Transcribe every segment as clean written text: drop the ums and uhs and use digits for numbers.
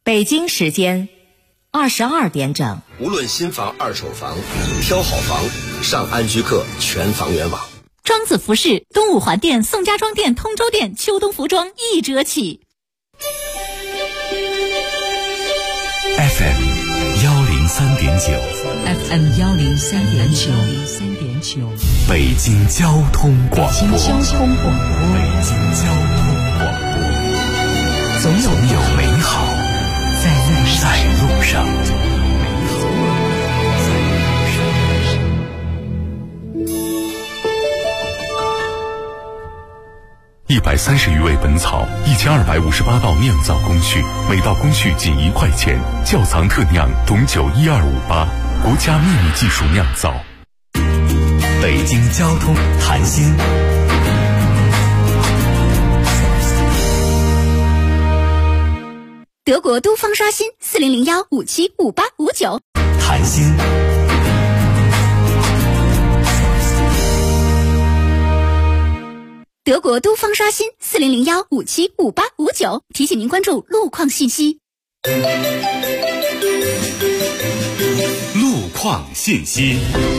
北京时间22点整。 无论新房、二手房，挑好房，上安居客全房源网。 庄子服饰东五环店、宋家庄店、通州店秋冬服装1折起。 FM 103.9 FM 103.9 北京交通广播。 北京交通广播。 总有美好在路上。130余味本草，1258道酿造工序，每道工序仅1块钱。窖藏特酿董酒12588，国家秘密技术酿造。北京交通谈心。 德国都方刷新4001575859 谈心。 德国都方刷新4001575859，提醒您关注路况信息。 路况信息。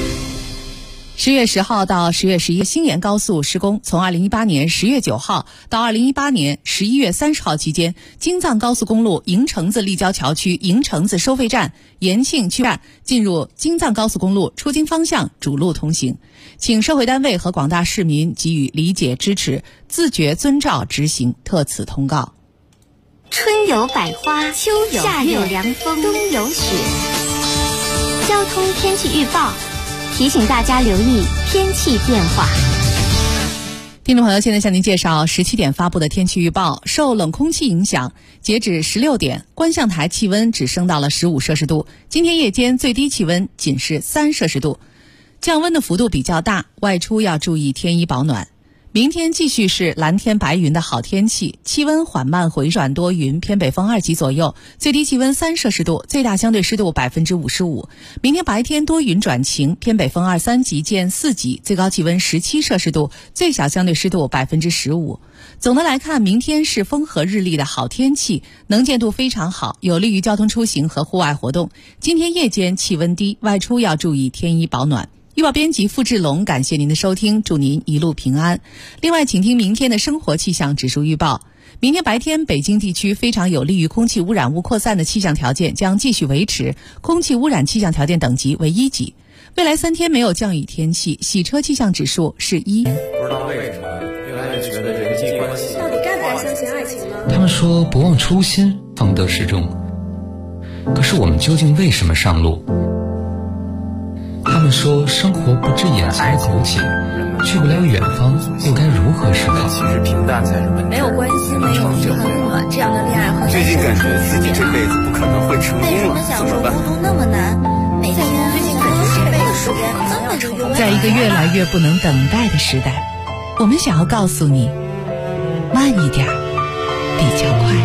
10月10号到10月11日，新延高速施工。从2018年10月9号到2018年11月30号期间，京藏高速公路营城子立交桥区营城子收费站、延庆区站进入京藏高速公路出京方向主路通行。请社会单位和广大市民给予理解支持，自觉遵照执行。特此通告。 春有百花，秋有夏有凉风，冬有雪。交通天气预报提醒大家留意天气变化。 听众朋友，现在向您介绍17点发布的天气预报。受冷空气影响，截止16点，观象台气温只升到了15摄氏度。今天夜间最低气温仅是3摄氏度，降温的幅度比较大，外出要注意添衣保暖。明天继续是蓝天白云的好天气，气温缓慢回转多云，偏北风2级左右，最低气温3摄氏度，最大相对湿度55%。明天白天多云转晴，偏北风2、3级见4级，最高气温17摄氏度，最小相对湿度15%。总的来看，明天是风和日丽的好天气，能见度非常好，有利于交通出行和户外活动。今天夜间气温低，外出要注意添衣保暖。预报编辑付志龙，感谢您的收听，祝您一路平安。另外，请听明天的生活气象指数预报。明天白天，北京地区非常有利于空气污染物扩散的气象条件将继续维持，空气污染气象条件等级为1级。未来3天没有降雨天气，洗车气象指数是1。 不知道为什么越来越觉得人际关系到底该不该相信爱情呢？ 他们说不忘初心，方得始终。可是我们究竟为什么上路？他们说生活不止眼前苟且，去不了远方，又该如何是好？ 其实平淡才是本质。 没有关系，没有遗憾，这样的恋爱和最近感觉自己这辈子不可能会成功了，怎么办？ 孤独那么难，每天最近感觉这辈子时间可能要成功。 在一个越来越不能等待的时代，我们想要告诉你，慢一点，比较快。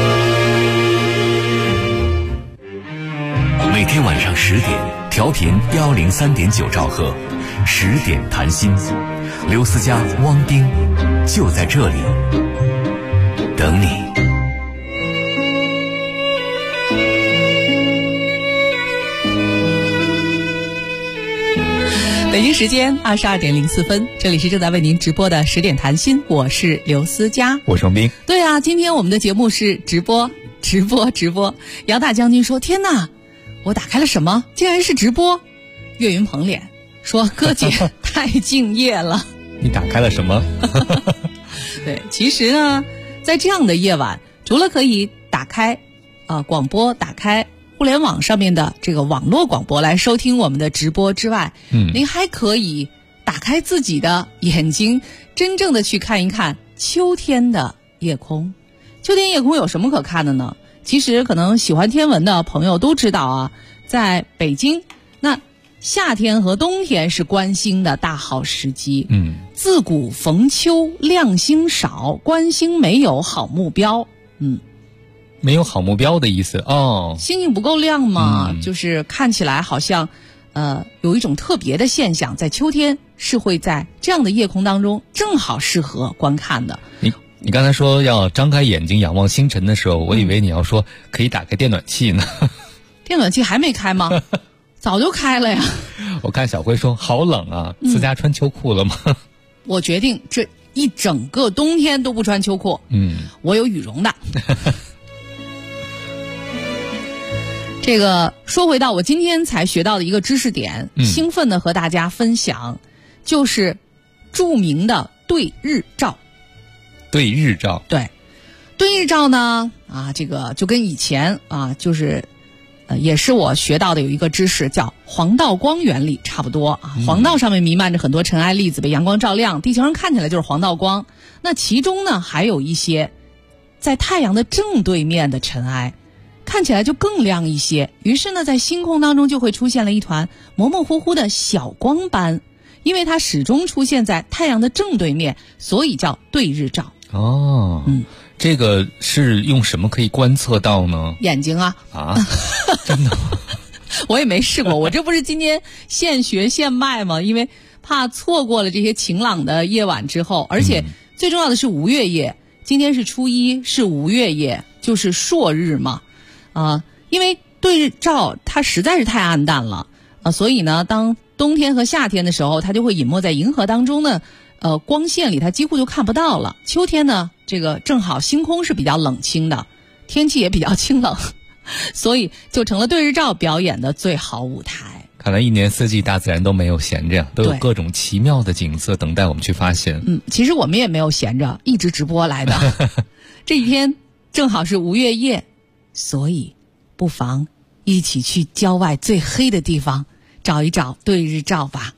每天晚上10点，调频103.9兆赫，10点谈心，刘思佳、汪冰就在这里等你。 北京时间22点04分，这里是正在为您直播的10点谈心，我是刘思佳， 我是汪冰。 对啊，今天我们的节目是直播。杨大将军说：“天哪！我打开了什么？竟然是直播。”岳云鹏脸说：“哥姐太敬业了。” 你打开了什么？ 对，其实呢，在这样的夜晚，除了可以打开广播，打开互联网上面的这个网络广播来收听我们的直播之外，您还可以打开自己的眼睛，真正的去看一看秋天的夜空。秋天夜空有什么可看的呢？其实可能喜欢天文的朋友都知道啊，在北京，那夏天和冬天是观星的大好时机。自古逢秋亮星少，观星没有好目标。 没有好目标的意思哦。 星星不够亮嘛，就是看起来好像有一种特别的现象，在秋天是会在这样的夜空当中正好适合观看的。 你刚才说要张开眼睛仰望星辰的时候，我以为你要说可以打开电暖气呢。 电暖气还没开吗？早就开了呀。 我看小辉说好冷啊，自家穿秋裤了吗？ 我决定这一整个冬天都不穿秋裤。我有羽绒的。这个说回到我今天才学到的一个知识点，兴奋的和大家分享，就是著名的对日照。 对日照， 对，对日照呢这个就跟以前就是也是我学到的有一个知识叫黄道光原理差不多黄道上面弥漫着很多尘埃粒子，被阳光照亮，地球上看起来就是黄道光。那其中呢还有一些在太阳的正对面的尘埃，看起来就更亮一些，于是呢在星空当中就会出现了一团模模糊糊的小光斑，因为它始终出现在太阳的正对面，所以叫对日照。 这个是用什么可以观测到呢？ 眼睛啊， 真的吗？ 我也没试过，我这不是今天现学现卖吗？因为怕错过了这些晴朗的夜晚之后，而且最重要的是无月夜，今天是初一，是无月夜，就是朔日嘛。因为对日照它实在是太暗淡了所以呢当冬天和夏天的时候，它就会隐没在银河当中呢光线里它几乎就看不到了。秋天呢这个正好星空是比较冷清的，天气也比较清冷，所以就成了对日照表演的最好舞台。 看来一年四季大自然都没有闲着，都有各种奇妙的景色等待我们去发现。 其实我们也没有闲着，一直直播来的。这一天正好是无月夜，所以不妨一起去郊外最黑的地方找一找对日照吧。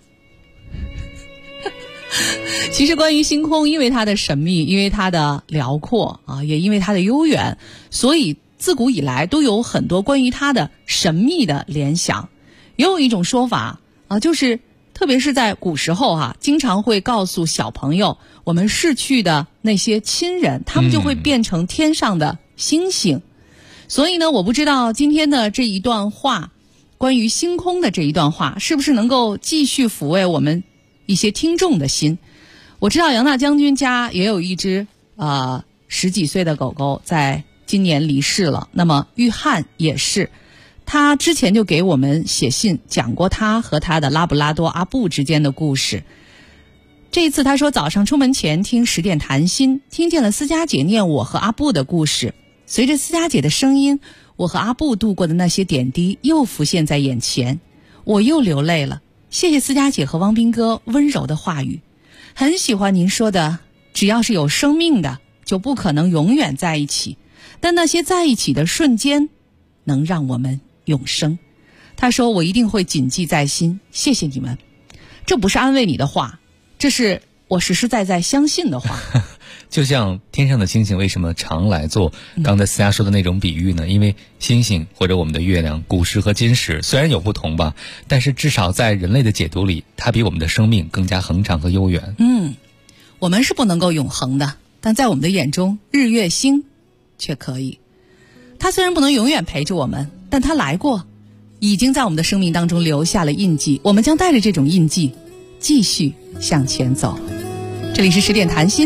其实关于星空，因为它的神秘，因为它的辽阔也因为它的悠远，所以自古以来都有很多关于它的神秘的联想。也有一种说法就是特别是在古时候经常会告诉小朋友，我们逝去的那些亲人，他们就会变成天上的星星。所以呢，我不知道今天的这一段话，关于星空的这一段话，是不是能够继续抚慰我们一些听众的心。我知道杨大将军家也有一只10几岁的狗狗在今年离世了，那么玉翰也是，他之前就给我们写信讲过他和他的拉布拉多阿布之间的故事。这一次他说早上出门前听10点谈心，听见了思佳姐念我和阿布的故事，随着思佳姐的声音，我和阿布度过的那些点滴又浮现在眼前，我又流泪了。谢谢思佳姐和汪斌哥温柔的话语，很喜欢您说的，只要是有生命的就不可能永远在一起，但那些在一起的瞬间能让我们永生。他说我一定会谨记在心，谢谢你们。这不是安慰你的话，这是我实实在在相信的话。 就像天上的星星为什么常来做刚才思佳说的那种比喻呢？因为星星或者我们的月亮，古时和今时虽然有不同吧，但是至少在人类的解读里，它比我们的生命更加恒长和悠远。 我们是不能够永恒的，但在我们的眼中，日月星却可以。它虽然不能永远陪着我们，但它来过，已经在我们的生命当中留下了印记，我们将带着这种印记继续向前走。这里是10点谈心。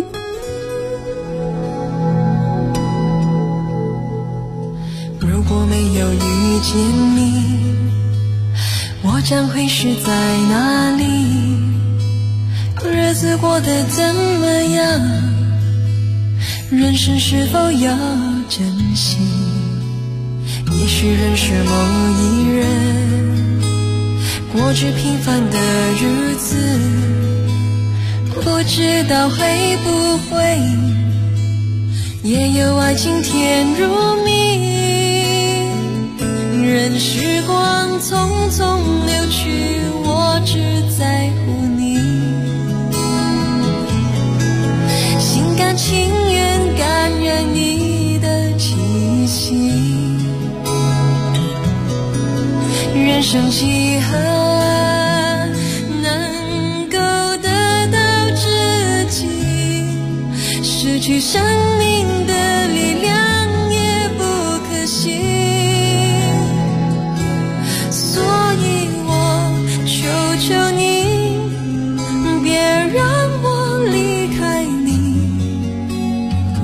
如果没有遇见你，我将会是在哪里？日子过得怎么样？人生是否要珍惜？也许认识某一人，过着平凡的日子，不知道会不会也有爱情甜如蜜。任时光匆匆流去，我只在乎你，心甘情愿感染你的气息。人生几何能够得到知己，失去生命的力量也不可惜。所以我求求你，别让我离开你，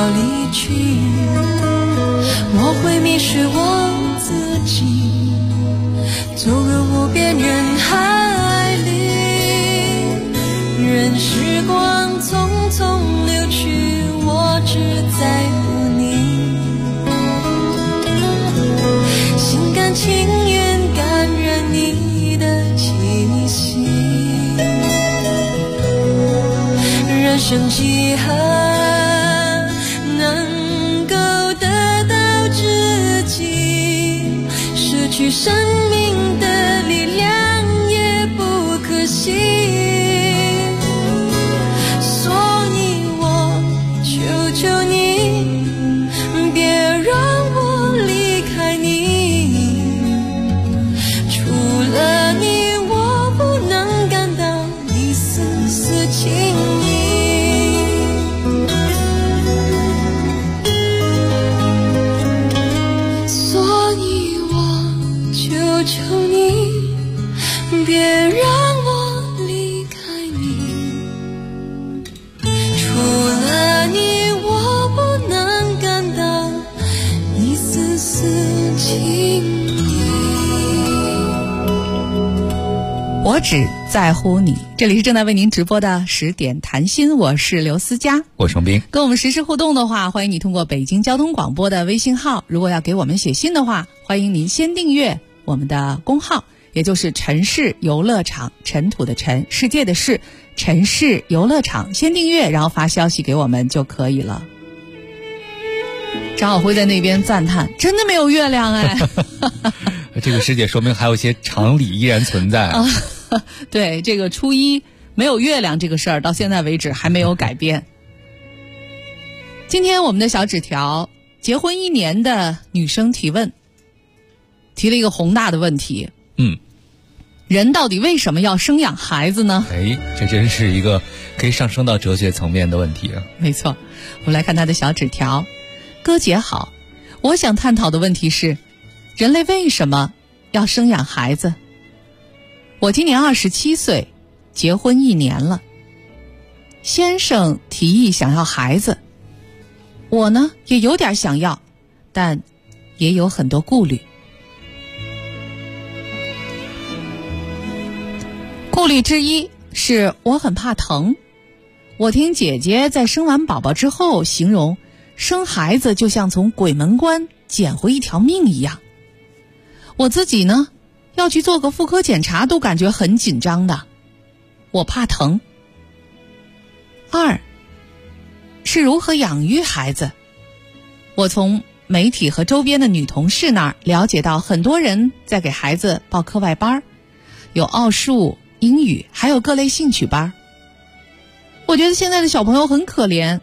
离去，我会迷失我自己，走入无边人海里，任时光匆匆流去，我只在乎你，心甘情愿感染你的气息，人生几何能够得到知己，失去生命的力量也不可惜，所以我求求你，别让我离开你，除了你我不能感到一丝丝情意，所以我求求你，别让我离开你，除了你我不能感到一丝丝情意。 我只在乎你。这里是正在为您直播的10点谈心，我是刘思佳， 我是程斌。 跟我们实时互动的话，欢迎你通过北京交通广播的微信号，如果要给我们写信的话，欢迎您先订阅我们的公号，也就是城市游乐场，尘土的尘，世界的世，城市游乐场，先订阅然后发消息给我们就可以了。张晓辉在那边赞叹，真的没有月亮哎这个师姐说明还有一些常理依然存在啊。 对，这个初一没有月亮这个事儿到现在为止还没有改变。今天我们的小纸条，结婚1年的女生提问，提了一个宏大的问题。人到底为什么要生养孩子呢？ 这真是一个可以上升到哲学层面的问题啊。 没错，我们来看她的小纸条。哥姐好，我想探讨的问题是，人类为什么要生养孩子？我今年27岁，结婚1年了。先生提议想要孩子，我呢也有点想要，但也有很多顾虑。顾虑之一是我很怕疼。我听姐姐在生完宝宝之后形容，生孩子就像从鬼门关捡回一条命一样。我自己呢，要去做个妇科检查都感觉很紧张的，我怕疼。2是如何养育孩子。我从媒体和周边的女同事那儿了解到，很多人在给孩子报课外班，有奥数、英语，还有各类兴趣班。我觉得现在的小朋友很可怜，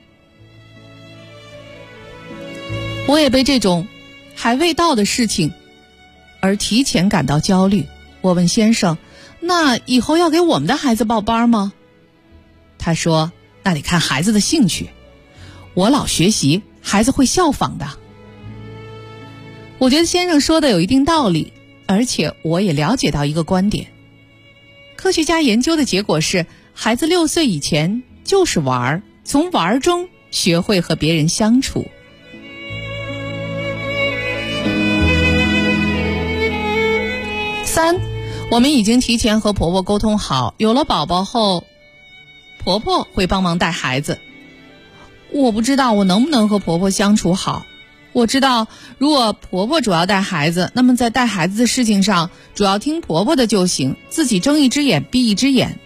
我也被这种还未到的事情而提前感到焦虑。我问先生，那以后要给我们的孩子报班吗？他说，那得看孩子的兴趣，我老学习，孩子会效仿的。我觉得先生说的有一定道理，而且我也了解到一个观点，科学家研究的结果是，孩子6岁以前就是玩，从玩中学会和别人相处。3我们已经提前和婆婆沟通好，有了宝宝后婆婆会帮忙带孩子。我不知道我能不能和婆婆相处好。我知道如果婆婆主要带孩子，那么在带孩子的事情上主要听婆婆的就行，自己睁一只眼闭一只眼。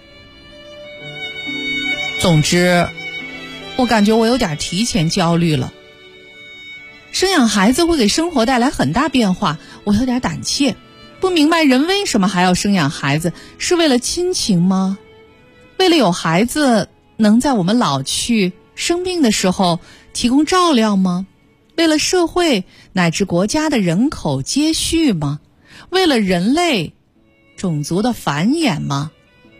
总之我感觉我有点提前焦虑了。生养孩子会给生活带来很大变化，我有点胆怯，不明白人为什么还要生养孩子，是为了亲情吗？为了有孩子能在我们老去生病的时候提供照料吗？为了社会乃至国家的人口接续吗？为了人类种族的繁衍吗？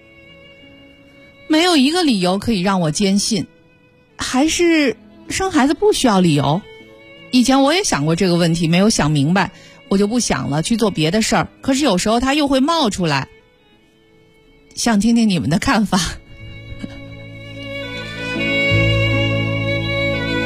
没有一个理由可以让我坚信。还是生孩子不需要理由？以前我也想过这个问题，没有想明白，我就不想了，去做别的事儿。可是有时候它又会冒出来，想听听你们的看法。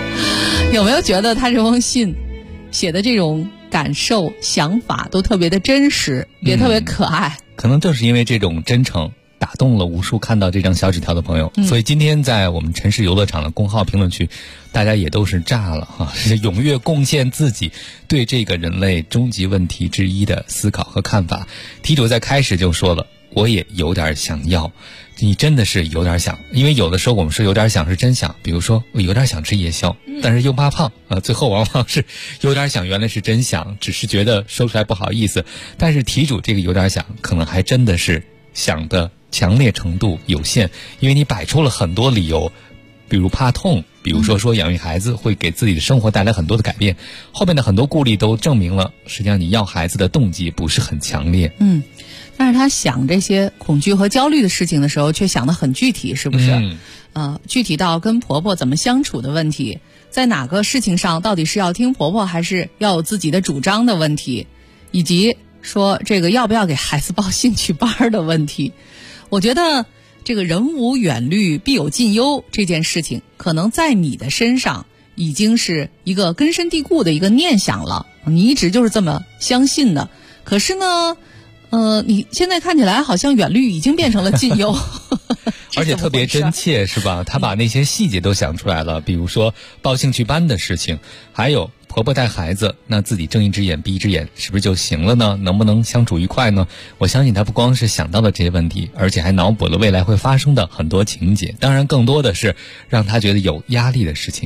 有没有觉得他这封信写的这种感受想法都特别的真实，也特别可爱？ 可能正是因为这种真诚打动了无数看到这张小纸条的朋友，所以今天在我们城市游乐场的公号评论区，大家也都是炸了哈，是踊跃贡献自己对这个人类终极问题之一的思考和看法。题主在开始就说了，我也有点想要。你真的是有点想，因为有的时候我们说有点想是真想，比如说我有点想吃夜宵，但是又怕胖最后往往是有点想原来是真想，只是觉得说出来不好意思。但是题主这个有点想可能还真的是想的强烈程度有限，因为你摆出了很多理由，比如怕痛，比如说养育孩子会给自己的生活带来很多的改变，后面的很多顾虑都证明了实际上你要孩子的动机不是很强烈。 但是他想这些恐惧和焦虑的事情的时候却想得很具体，是不是？具体到跟婆婆怎么相处的问题，在哪个事情上到底是要听婆婆还是要有自己的主张的问题，以及说这个要不要给孩子报兴趣班的问题。我觉得这个人无远虑必有近忧这件事情，可能在你的身上已经是一个根深蒂固的一个念想了，你一直就是这么相信的。可是呢你现在看起来好像远虑已经变成了近忧而且特别真切，是吧？他把那些细节都想出来了，比如说报兴趣班的事情，还有婆婆带孩子，那自己睁一只眼闭一只眼是不是就行了呢？能不能相处愉快呢？我相信他不光是想到了这些问题，而且还脑补了未来会发生的很多情节，当然更多的是让他觉得有压力的事情。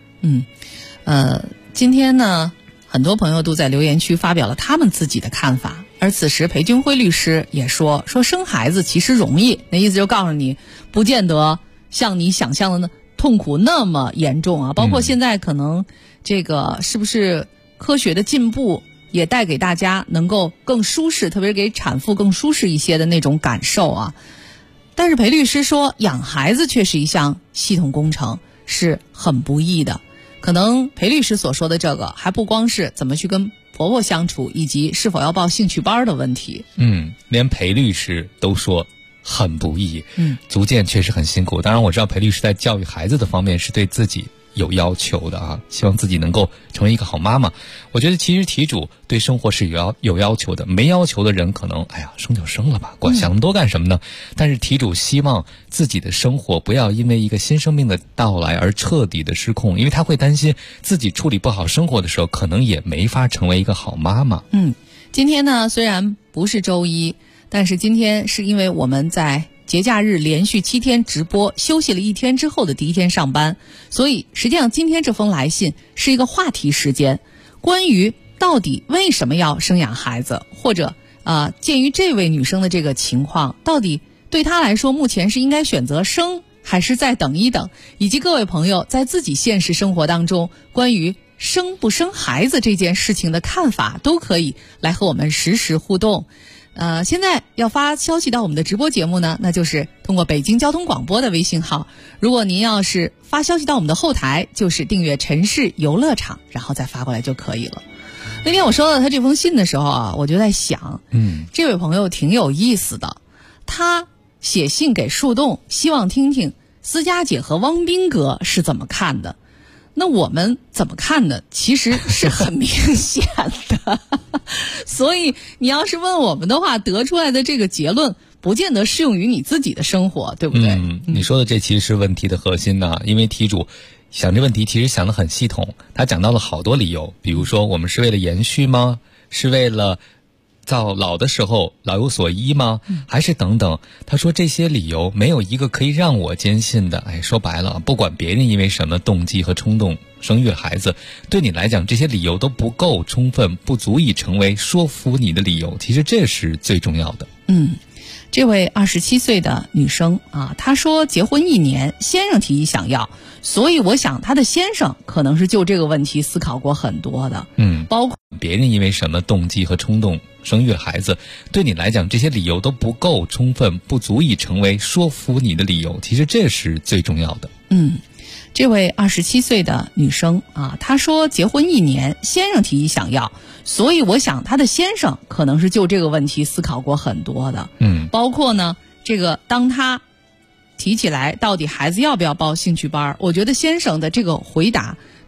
今天呢很多朋友都在留言区发表了他们自己的看法，而此时裴军辉律师也说生孩子其实容易，那意思就告诉你不见得像你想象的痛苦那么严重啊。包括现在可能这个是不是科学的进步也带给大家能够更舒适，特别是给产妇更舒适一些的那种感受啊。但是裴律师说养孩子却是一项系统工程，是很不易的。可能裴律师所说的这个还不光是怎么去跟婆婆相处，以及是否要报兴趣班的问题。 连裴律师都说很不易，足见确实很辛苦。当然我知道裴律师在教育孩子的方面是对自己有要求的啊，希望自己能够成为一个好妈妈。我觉得其实题主对生活是有要求的，没要求的人可能生就生了吧，管想那么多干什么呢？但是题主希望自己的生活不要因为一个新生命的到来而彻底的失控，因为他会担心自己处理不好生活的时候可能也没法成为一个好妈妈。 今天呢虽然不是周一，但是今天是因为我们在节假日连续7天直播，休息了1天之后的第一天上班，所以实际上今天这封来信是一个话题时间，关于到底为什么要生养孩子，或者鉴于这位女生的这个情况，到底对她来说目前是应该选择生还是再等一等，以及各位朋友在自己现实生活当中关于生不生孩子这件事情的看法，都可以来和我们实时互动。现在要发消息到我们的直播节目呢，那就是通过北京交通广播的微信号。如果您要是发消息到我们的后台，就是订阅城市游乐场，然后再发过来就可以了。那天我收到他这封信的时候啊，我就在想，这位朋友挺有意思的，他写信给树洞，希望听听思佳姐和汪斌哥是怎么看的。那我们怎么看呢？其实是很明显的所以你要是问我们的话，得出来的这个结论不见得适用于你自己的生活，对不对？ 你说的这其实是问题的核心呢，因为题主想这问题其实想得很系统，他讲到了好多理由，比如说我们是为了延续吗？是为了到老的时候老有所依吗？还是等等？他说这些理由没有一个可以让我坚信的。说白了，不管别人因为什么动机和冲动生育孩子，对你来讲这些理由都不够充分，不足以成为说服你的理由。其实这是最重要的。 这位27岁的女生啊，她说结婚1年，先生提议想要，所以我想她的先生可能是就这个问题思考过很多的。包括别人因为什么动机和冲动生育孩子，对你来讲这些理由都不够充分，不足以成为说服你的理由。其实这是最重要的。 这位27岁的女生啊，她说结婚1年，先生提议想要，所以我想她的先生可能是就这个问题思考过很多的。包括呢，这个当她提起来到底孩子要不要报兴趣班，我觉得先生的这个回答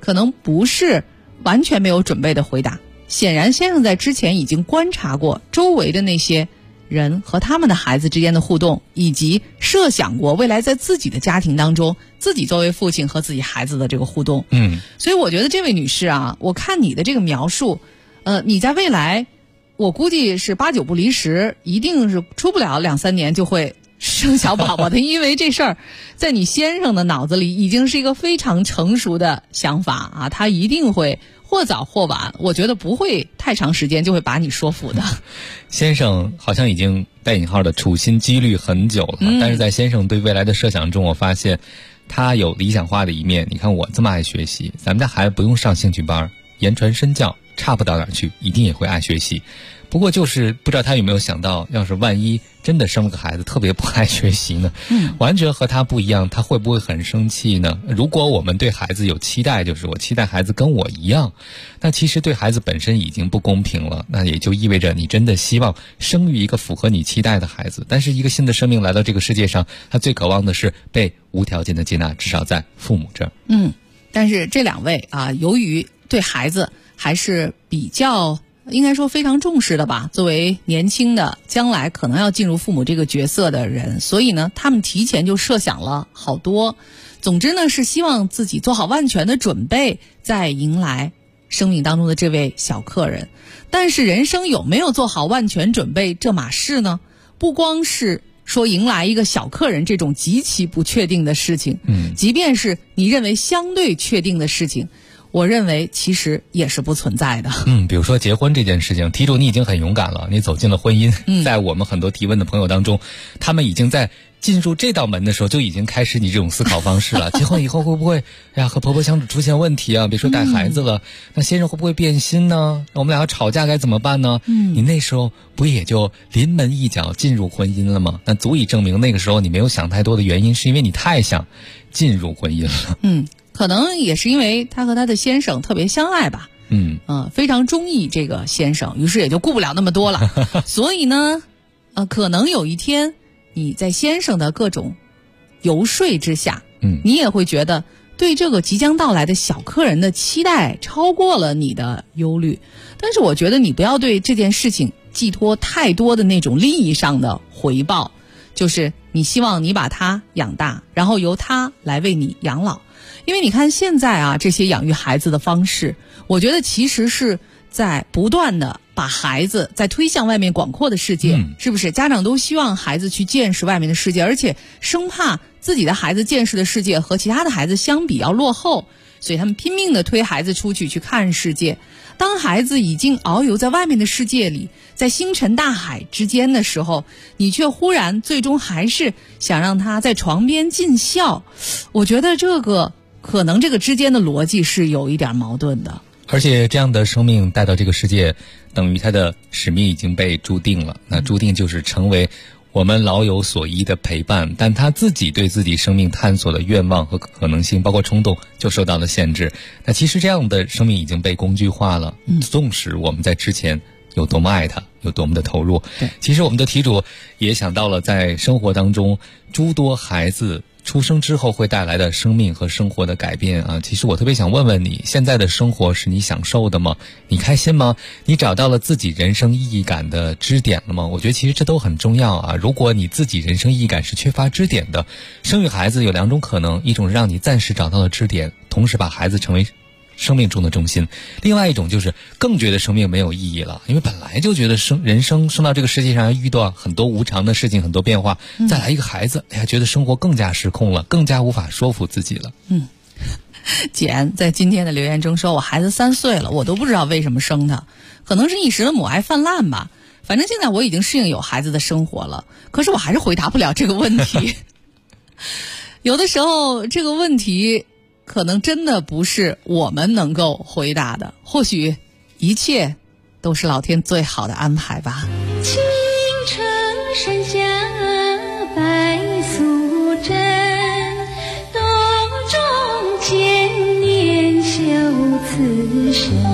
可能不是完全没有准备的回答。显然先生在之前已经观察过周围的那些人和他们的孩子之间的互动，以及设想过未来在自己的家庭当中自己作为父亲和自己孩子的这个互动。所以我觉得这位女士啊，我看你的这个描述，你在未来我估计是8、9不离10，一定是出不了2、3年就会生小宝宝的，因为这事儿在你先生的脑子里已经是一个非常成熟的想法啊，他一定会或早或晚，我觉得不会太长时间就会把你说服的。 先生好像已经带引号的处心积虑很久了，但是在先生对未来的设想中，我发现他有理想化的一面。你看我这么爱学习，咱们家孩子不用上兴趣班，言传身教差不到哪儿去，一定也会爱学习。不过就是不知道他有没有想到，要是万一真的生了个孩子特别不爱学习呢，完全和他不一样，他会不会很生气呢？如果我们对孩子有期待，就是我期待孩子跟我一样，那其实对孩子本身已经不公平了，那也就意味着你真的希望生育一个符合你期待的孩子，但是一个新的生命来到这个世界上，他最渴望的是被无条件的接纳，至少在父母这儿。 但是这2位啊，由于对孩子还是比较应该说非常重视的吧，作为年轻的将来可能要进入父母这个角色的人，所以呢他们提前就设想了好多，总之呢是希望自己做好万全的准备，再迎来生命当中的这位小客人。但是人生有没有做好万全准备这码事呢？不光是说迎来一个小客人这种极其不确定的事情，即便是你认为相对确定的事情，我认为其实也是不存在的。 比如说结婚这件事情，题主你已经很勇敢了，你走进了婚姻。在我们很多提问的朋友当中，他们已经在进入这道门的时候就已经开始你这种思考方式了。结婚以后会不会和婆婆相处出现问题啊？别说带孩子了，那先生会不会变心呢？我们俩要吵架该怎么办呢？你那时候不也就临门一脚进入婚姻了吗？那足以证明那个时候你没有想太多的原因，是因为你太想进入婚姻了。 可能也是因为他和他的先生特别相爱吧，非常中意这个先生，于是也就顾不了那么多了。所以呢，可能有一天你在先生的各种游说之下，你也会觉得对这个即将到来的小客人的期待超过了你的忧虑。但是我觉得你不要对这件事情寄托太多的那种利益上的回报，就是你希望你把他养大，然后由他来为你养老。因为你看现在啊，这些养育孩子的方式，我觉得其实是在不断的把孩子在推向外面广阔的世界，是不是？家长都希望孩子去见识外面的世界，而且生怕自己的孩子见识的世界和其他的孩子相比要落后，所以他们拼命的推孩子出去看世界。当孩子已经遨游在外面的世界里，在星辰大海之间的时候，你却忽然最终还是想让他在床边尽孝。我觉得这个可能这个之间的逻辑是有一点矛盾的。 而且这样的生命带到这个世界，等于他的使命已经被注定了，那注定就是成为我们老有所依的陪伴，但他自己对自己生命探索的愿望和可能性，包括冲动，就受到了限制。那其实这样的生命已经被工具化了，纵使我们在之前有多么爱他，有多么的投入。其实我们的题主也想到了在生活当中诸多孩子出生之后会带来的生命和生活的改变啊！其实我特别想问问你，现在的生活是你享受的吗？你开心吗？你找到了自己人生意义感的支点了吗？我觉得其实这都很重要啊！如果你自己人生意义感是缺乏支点的，生育孩子有2种可能，一种是让你暂时找到了支点，同时把孩子成为生命中的中心；另外一种就是更觉得生命没有意义了，因为本来就觉得人生到这个世界上遇到很多无常的事情，很多变化，再来一个孩子，觉得生活更加失控了，更加无法说服自己了。 简在今天的留言中说，我孩子3岁了，我都不知道为什么生他，可能是一时的母爱泛滥吧。反正现在我已经适应有孩子的生活了，可是我还是回答不了这个问题。有的时候这个问题可能真的不是我们能够回答的，或许一切都是老天最好的安排吧。 青城山下白素贞，洞中千年修此身。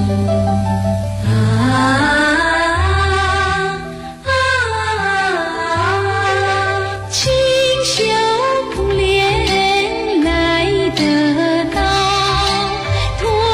清修苦练来得道，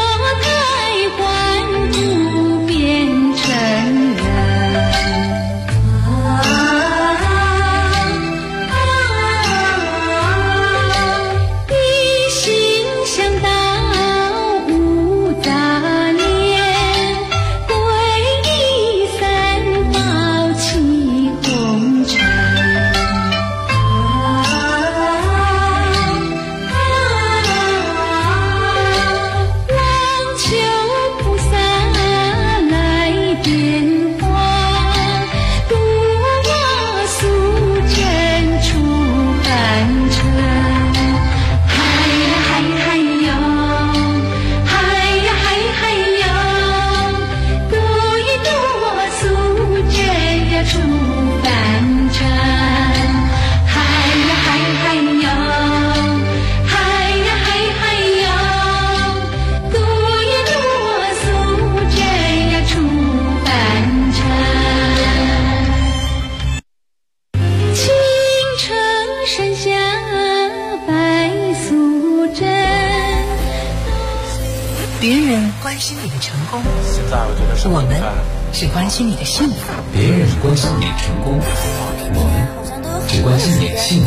心你的成功， 现在我觉得我们只关心你的幸福。 别人关心你的成功，我们只关心你的幸福。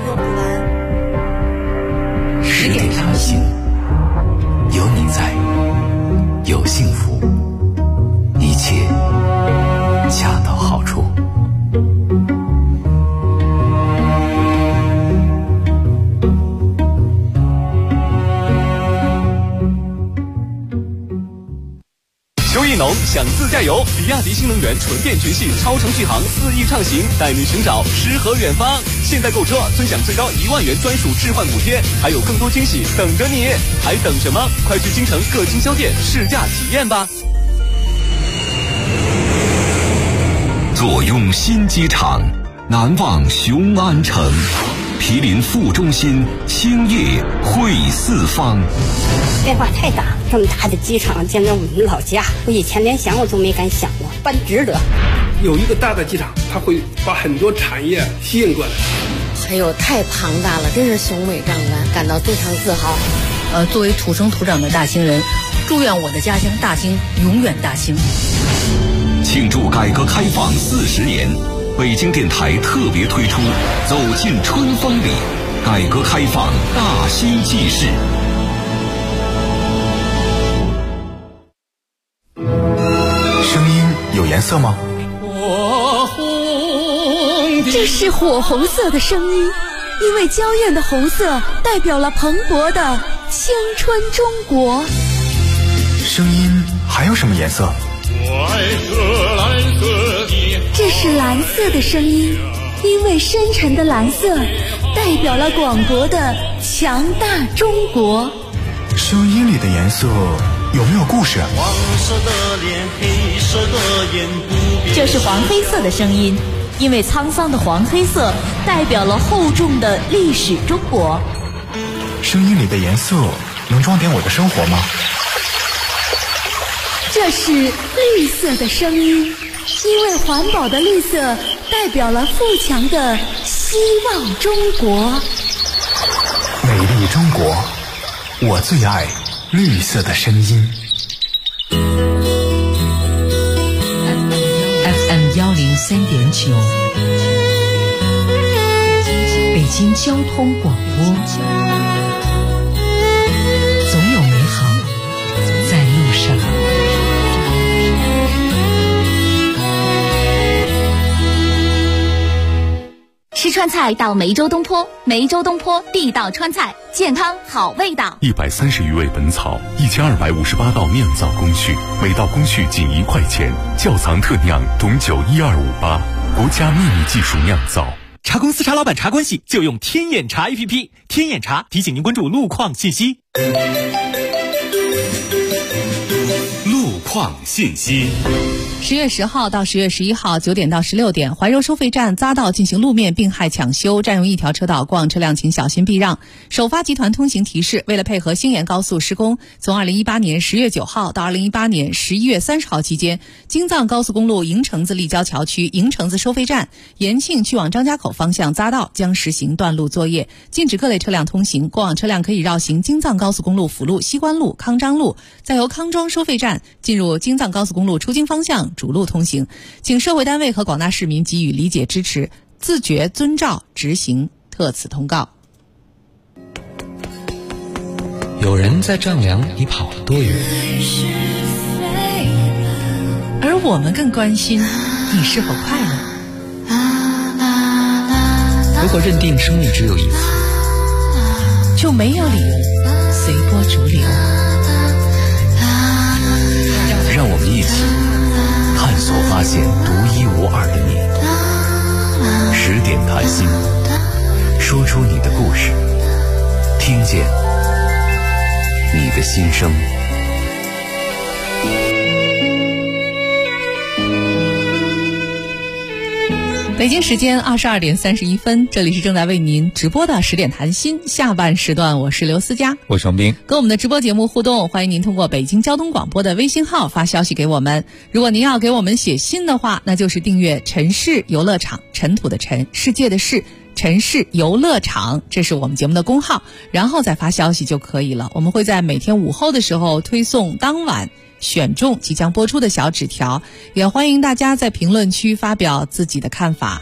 10点谈心，有你在，有幸福，一切恰到好处。 邱意农想自驾游，比亚迪新能源纯电全系超长续航4亿畅行，带你寻找诗和远方。现在购车尊享最高1万元专属置换补贴，还有更多惊喜等着你，还等什么？快去京城各经销店试驾体验吧。 坐拥新机场，难忘雄安城，毗邻副中心，兴业汇四方。 变化太大，这么大的机场见着我们老家，我以前连想我都没敢想过，办值得。 有一个大的机场，它会把很多产业吸引过来。 还有太庞大了，真是雄伟壮观，感到非常自豪。 作为土生土长的大兴人，祝愿我的家乡大兴永远大兴。 庆祝改革开放40年，北京电台特别推出《走进春风里》，改革开放大兴纪事。 声音有颜色吗？ 这是火红色的声音，因为娇艳的红色代表了蓬勃的青春中国。 声音还有什么颜色？ 这是蓝色的声音，因为深沉的蓝色代表了广博的强大中国。 声音里的颜色有没有故事？ 黄色的脸，黑色的眼， 这是黄黑色的声音，因为沧桑的黄黑色代表了厚重的历史中国。 声音里的颜色能装点我的生活吗？ 这是绿色的声音，因为环保的绿色代表了富强的希望中国。 美丽中国，我最爱绿色的声音。 FM 103.9，北京交通广播，总有美好在路上。 吃川菜到梅州东坡，梅州东坡地道川菜，健康好味道。 130余味本草，1258道酿造工序，每道工序仅1块钱，窖藏特酿董酒12588，国家秘密技术酿造。 茶公司茶老板茶关系就用天眼茶 APP， 天眼茶提醒您关注路况信息。 路况信息。 10月10号到10月11号9点到16点，怀柔收费站匝道进行路面并害抢修，占用一条车道，过往车辆请小心避让。首发集团通行提示：为了配合兴延高速施工，从2018年10月9号到2018年11月30号期间，京藏高速公路营城子立交桥区营城子收费站、延庆去往张家口方向匝道将实行断路作业，禁止各类车辆通行。过往车辆可以绕行京藏高速公路辅路、西关路、康张路，再由康庄收费站进入京藏高速公路出京方向主路通行，请社会单位和广大市民给予理解支持，自觉遵照执行特此通告。 有人在丈量你跑了多远， 而我们更关心你是否快乐。 如果认定生命只有一次， 就没有理由随波逐流。 让我们一起探索发现独一无二的你。10点谈心，说出你的故事，听见你的心声。 北京时间22点31分，这里是正在为您直播的10点谈心下半时段，我是刘思佳， 我是王斌。 跟我们的直播节目互动，欢迎您通过北京交通广播的微信号发消息给我们。如果您要给我们写信的话，那就是订阅城市游乐场，尘土的尘，世界的世， 城市游乐场，这是我们节目的公号，然后再发消息就可以了。我们会在每天午后的时候推送当晚选中即将播出的小纸条，也欢迎大家在评论区发表自己的看法。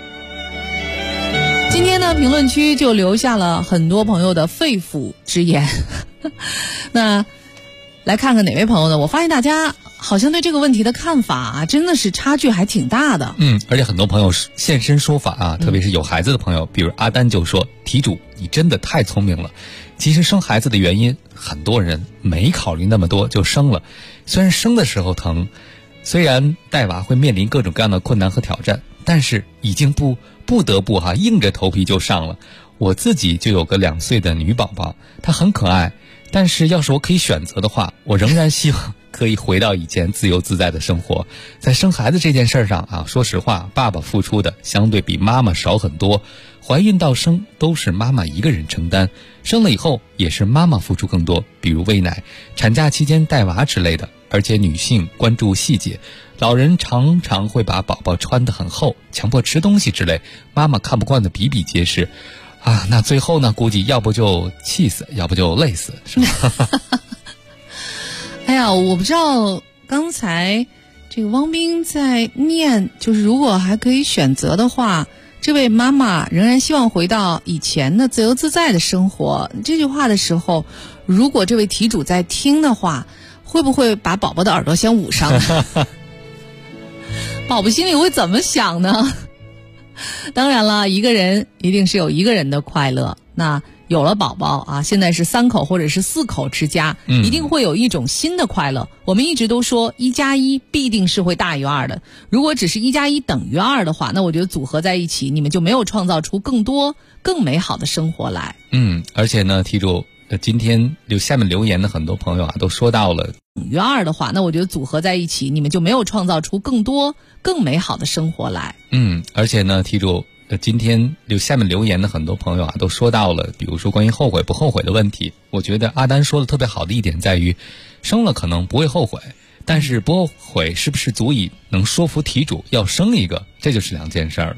今天呢，评论区就留下了很多朋友的肺腑之言。那来看看哪位朋友呢？我发现大家好像对这个问题的看法真的是差距还挺大的。 而且很多朋友现身说法啊，特别是有孩子的朋友，比如阿丹就说：“题主，你真的太聪明了。其实生孩子的原因，很多人没考虑那么多就生了。虽然生的时候疼，虽然带娃会面临各种各样的困难和挑战，但是已经不得不硬着头皮就上了。我自己就有个2岁的女宝宝，她很可爱。但是要是我可以选择的话，我仍然希望可以回到以前自由自在的生活。在生孩子这件事上说实话，爸爸付出的相对比妈妈少很多。怀孕到生都是妈妈一个人承担，生了以后也是妈妈付出更多，比如喂奶、产假期间带娃之类的。而且女性关注细节，老人常常会把宝宝穿得很厚，强迫吃东西之类，妈妈看不惯的比比皆是。那最后呢，估计要不就气死，要不就累死，是吧？ 哎呀，我不知道刚才这个汪斌在念，就是如果还可以选择的话，这位妈妈仍然希望回到以前的自由自在的生活。这句话的时候，如果这位题主在听的话，会不会把宝宝的耳朵先捂上？宝宝心里会怎么想呢？当然了，一个人一定是有一个人的快乐。那有了宝宝现在是3口或者是4口之家，一定会有一种新的快乐。我们一直都说1+1必定是会大于2的。如果只是1+1等于2的话，那我觉得组合在一起，你们就没有创造出更多更美好的生活来。 而且呢，题主今天下面留言的很多朋友都说到了等于2的话，那我觉得组合在一起，你们就没有创造出更多更美好的生活来。 而且呢，题主今天下面留言的很多朋友都说到了，比如说关于后悔不后悔的问题。我觉得阿丹说的特别好的一点在于，生了可能不会后悔，但是不后悔是不是足以能说服题主要生一个，这就是2件事了。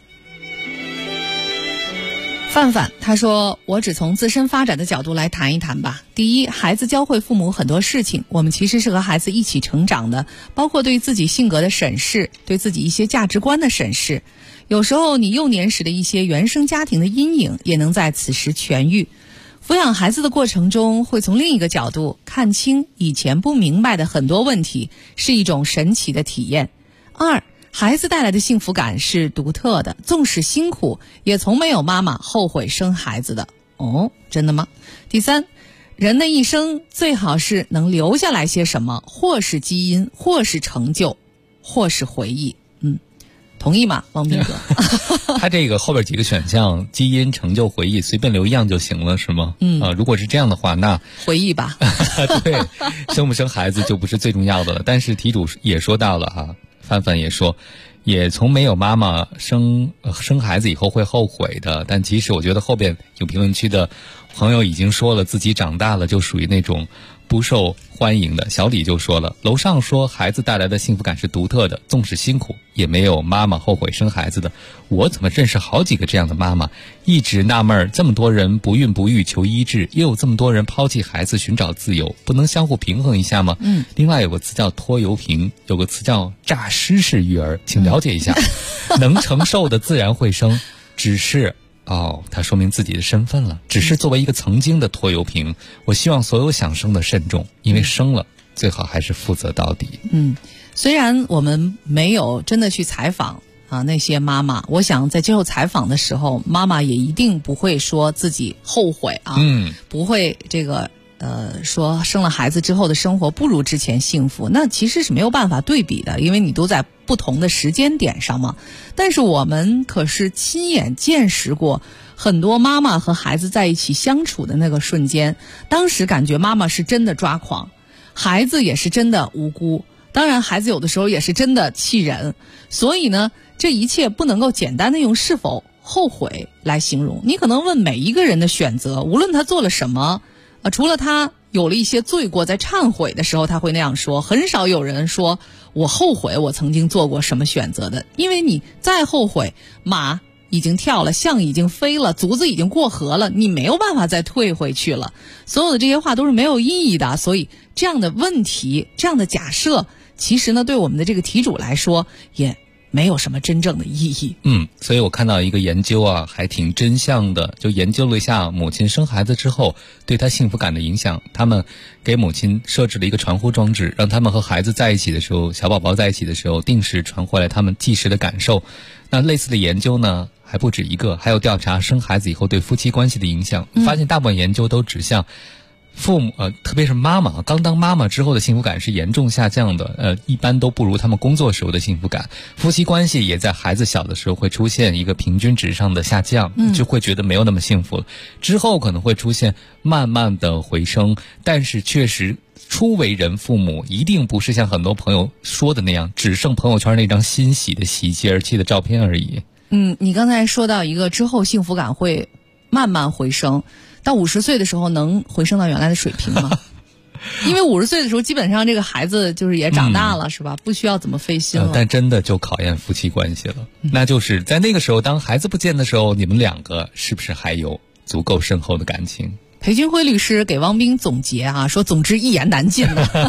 范范他说，我只从自身发展的角度来谈一谈吧。第一，孩子教会父母很多事情，我们其实是和孩子一起成长的，包括对自己性格的审视，对自己一些价值观的审视。有时候你幼年时的一些原生家庭的阴影也能在此时痊愈。抚养孩子的过程中，会从另一个角度看清以前不明白的很多问题，是一种神奇的体验。2，孩子带来的幸福感是独特的，纵使辛苦，也从没有妈妈后悔生孩子的。真的吗？第3，人的一生最好是能留下来些什么，或是基因，或是成就，或是回忆。同意吗，汪斌哥？ 他这个后边几个选项，基因、成就、回忆，随便留一样就行了，是吗？如果是这样的话，那回忆吧。 对，生不生孩子就不是最重要的了。但是题主也说到了范范也说，也从没有妈妈生孩子以后会后悔的。但其实我觉得后边有评论区的朋友已经说了，自己长大了就属于那种不受欢迎的。小李就说了，楼上说孩子带来的幸福感是独特的，纵使辛苦也没有妈妈后悔生孩子的。我怎么认识好几个这样的妈妈，一直纳闷，这么多人不孕不育求医治，又有这么多人抛弃孩子寻找自由，不能相互平衡一下吗？另外有个词叫拖油瓶，有个词叫诈尸式育儿，请了解一下。能承受的自然会生，只是他说明自己的身份了，只是作为一个曾经的拖油瓶。我希望所有想生的慎重，因为生了最好还是负责到底。 虽然我们没有真的去采访那些妈妈，我想在接受采访的时候，妈妈也一定不会说自己后悔不会说生了孩子之后的生活不如之前幸福，那其实是没有办法对比的，因为你都在不同的时间点上嘛。但是我们可是亲眼见识过很多妈妈和孩子在一起相处的那个瞬间，当时感觉妈妈是真的抓狂，孩子也是真的无辜，当然孩子有的时候也是真的气人。所以呢，这一切不能够简单的用是否后悔来形容。你可能问每一个人的选择，无论他做了什么除了他有了一些罪过，在忏悔的时候他会那样说，很少有人说我后悔我曾经做过什么选择的。因为你再后悔，马已经跳了，象已经飞了，卒子已经过河了，你没有办法再退回去了。所有的这些话都是没有意义的，所以这样的问题，这样的假设，其实呢，对我们的这个题主来说也没有什么真正的意义。 所以我看到一个研究啊，还挺真相的，就研究了一下母亲生孩子之后对她幸福感的影响。他们给母亲设置了一个传呼装置，让他们和孩子在一起的时候，小宝宝在一起的时候，定时传回来他们即时的感受。那类似的研究呢还不止一个，还有调查生孩子以后对夫妻关系的影响。发现大部分研究都指向父母特别是妈妈刚当妈妈之后的幸福感是严重下降的，一般都不如他们工作时候的幸福感。夫妻关系也在孩子小的时候会出现一个平均值上的下降，就会觉得没有那么幸福了。之后可能会出现慢慢的回升，但是确实初为人父母一定不是像很多朋友说的那样，只剩朋友圈那张欣喜的喜极而泣的照片而已。 你刚才说到一个之后幸福感会慢慢回升，到50岁的时候能回升到原来的水平吗？因为50岁的时候基本上这个孩子就是也长大了，是吧？不需要怎么费心了。 但真的就考验夫妻关系了，那就是在那个时候当孩子不见的时候，你们两个是不是还有足够深厚的感情？ 裴军辉律师给汪斌总结啊，说总之一言难尽了。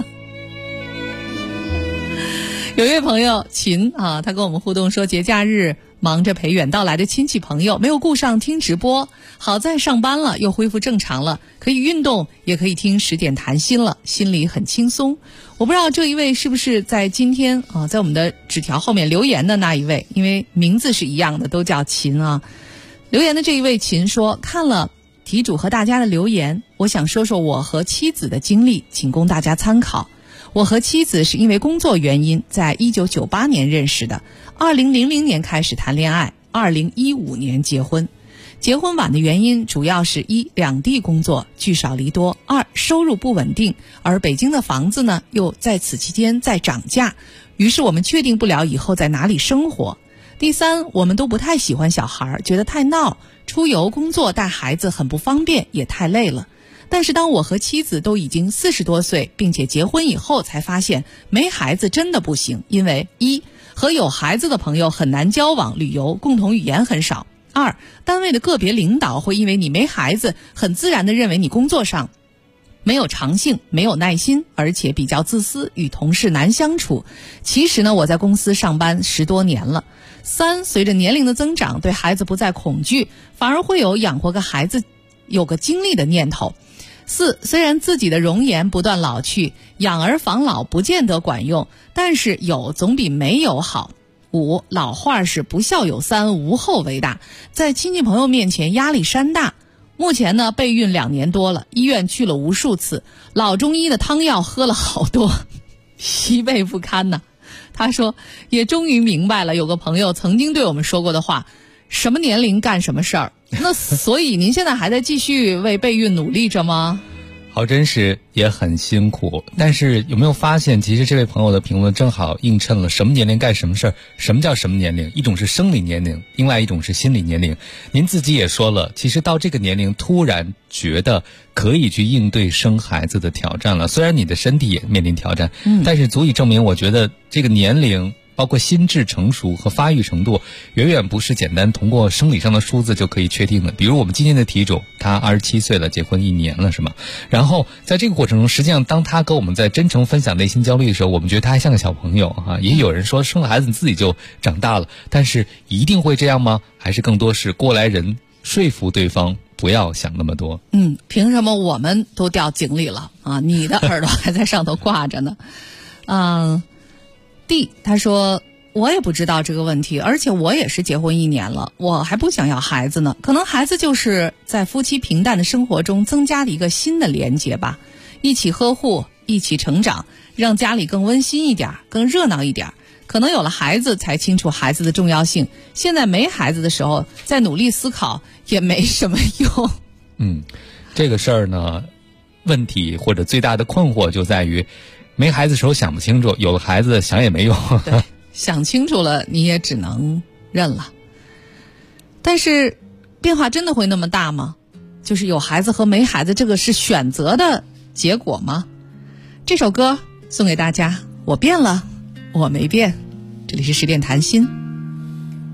有一位朋友秦啊，他跟我们互动说，节假日忙着陪远道来的亲戚朋友，没有顾上听直播，好在上班了又恢复正常了，可以运动也可以听10点谈心了，心里很轻松。我不知道这一位是不是在今天啊，在我们的纸条后面留言的那一位，因为名字是一样的，都叫秦啊。留言的这一位秦说，看了题主和大家的留言，我想说说我和妻子的经历，请供大家参考。我和妻子是因为工作原因在1998年认识的，2000年开始谈恋爱，2015年结婚。结婚晚的原因主要是1两地工作聚少离多，2收入不稳定，而北京的房子呢又在此期间在涨价，于是我们确定不了以后在哪里生活。第3，我们都不太喜欢小孩，觉得太闹，出游工作带孩子很不方便，也太累了。但是当我和妻子都已经40多岁并且结婚以后，才发现没孩子真的不行，因为1和有孩子的朋友很难交往旅游，共同语言很少；2单位的个别领导会因为你没孩子，很自然地认为你工作上没有长性，没有耐心，而且比较自私，与同事难相处。其实呢，我在公司上班10多年了。3随着年龄的增长，对孩子不再恐惧，反而会有养活个孩子有个精力的念头。4虽然自己的容颜不断老去，养儿防老不见得管用，但是有总比没有好。5老话是不孝有3，无后为大，在亲戚朋友面前压力山大。目前呢，备孕2年多了，医院去了无数次，老中医的汤药喝了好多，疲惫不堪呢。他说也终于明白了有个朋友曾经对我们说过的话，什么年龄干什么事儿。那所以您现在还在继续为备孕努力着吗？ 好真实，也很辛苦。但是有没有发现，其实这位朋友的评论正好映衬了什么年龄干什么事儿。什么叫什么年龄？一种是生理年龄，另外一种是心理年龄。您自己也说了，其实到这个年龄突然觉得可以去应对生孩子的挑战了。虽然你的身体也面临挑战，但是足以证明，我觉得这个年龄包括心智成熟和发育程度，远远不是简单通过生理上的数字就可以确定的。比如我们今天的题主，他27岁了，结婚1年了，是吗？然后在这个过程中，实际上当他跟我们在真诚分享内心焦虑的时候，我们觉得他还像个小朋友啊。也有人说生了孩子自己就长大了，但是一定会这样吗？还是更多是过来人说服对方不要想那么多。 凭什么我们都掉井里了啊？你的耳朵还在上头挂着呢。D 他说，我也不知道这个问题，而且我也是结婚1年了，我还不想要孩子呢。可能孩子就是在夫妻平淡的生活中增加了一个新的连结吧，一起呵护，一起成长，让家里更温馨一点，更热闹一点。可能有了孩子才清楚孩子的重要性，现在没孩子的时候再努力思考也没什么用。 这个事儿呢，问题或者最大的困惑就在于没孩子的时候想不清楚，有了孩子想也没用。 对，想清楚了你也只能认了。但是变化真的会那么大吗？就是有孩子和没孩子，这个是选择的结果吗？这首歌送给大家，我变了，我没变。这里是10点谈心。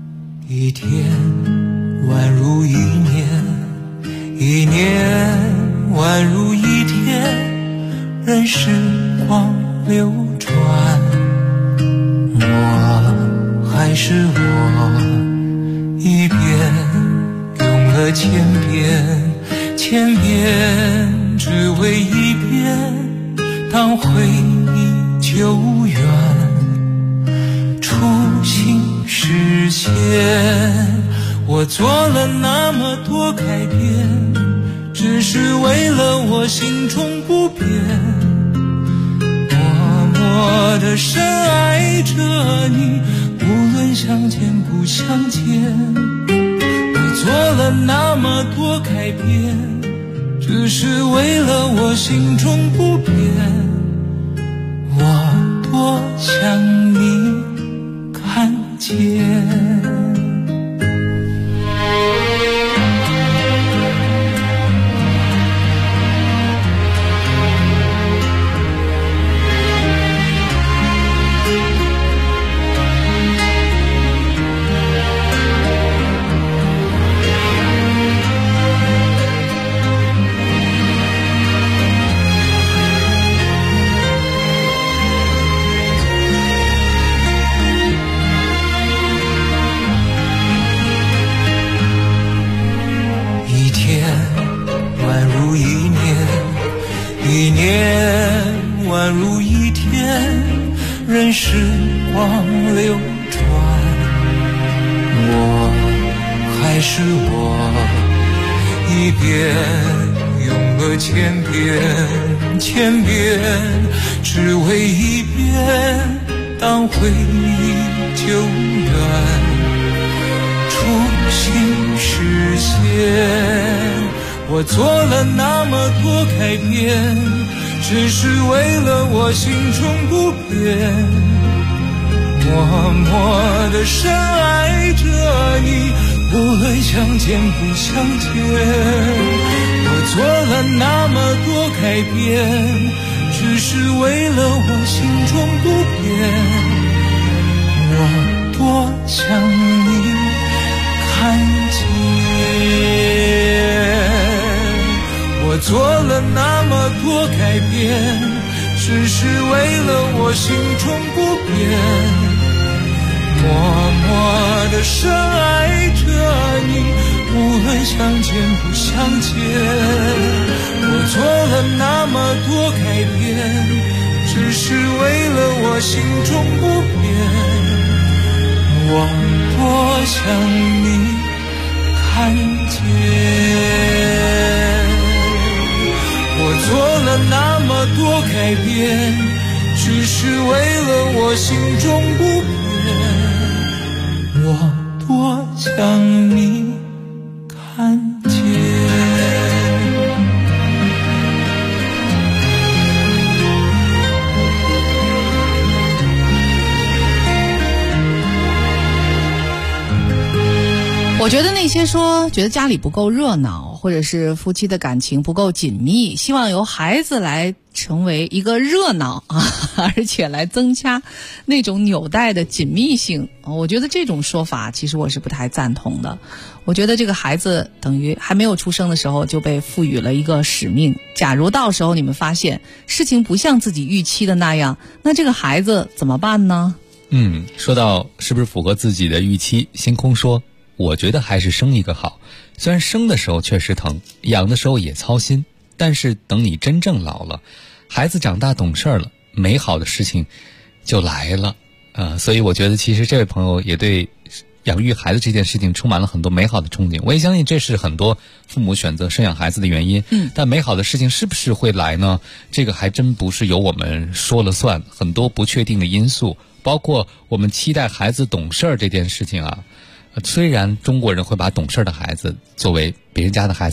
一天宛如一年，一年宛如一天，任时光流转，我还是我，一遍用了千遍，千遍只为一遍，当回忆久远，初心实现。我做了那么多改变，只是为了我心中不变，默默地深爱着你，无论相见不相见。我做了那么多改变，只是为了我心中不变，我多想你看见。一年宛如一天，任时光流转，我还是我，一遍用了千遍，千遍只为一遍，当回忆久远，初心实现。我做了那么多改变，只是为了我心中不变，默默地深爱着你，无论相见不相见。我做了那么多改变，只是为了我心中不变，我多想你看见。我做了那么多改变，只是为了我心中不变，默默地深爱着你，无论相见不相见。我做了那么多改变，只是为了我心中不变，我多想你看见。我做了那么多改变，只是为了我心中不变，我多想你看见。 我觉得那些说觉得家里不够热闹，或者是夫妻的感情不够紧密，希望由孩子来成为一个热闹啊，而且来增加那种纽带的紧密性，我觉得这种说法其实我是不太赞同的。我觉得这个孩子等于还没有出生的时候就被赋予了一个使命，假如到时候你们发现事情不像自己预期的那样，那这个孩子怎么办呢？ 说到是不是符合自己的预期，星空说我觉得还是生一个好，虽然生的时候确实疼，养的时候也操心，但是等你真正老了，孩子长大懂事了，美好的事情就来了所以我觉得其实这位朋友也对养育孩子这件事情充满了很多美好的憧憬，我也相信这是很多父母选择生养孩子的原因但美好的事情是不是会来呢？这个还真不是由我们说了算，很多不确定的因素，包括我们期待孩子懂事这件事情虽然中国人会把懂事的孩子作为别人家的孩子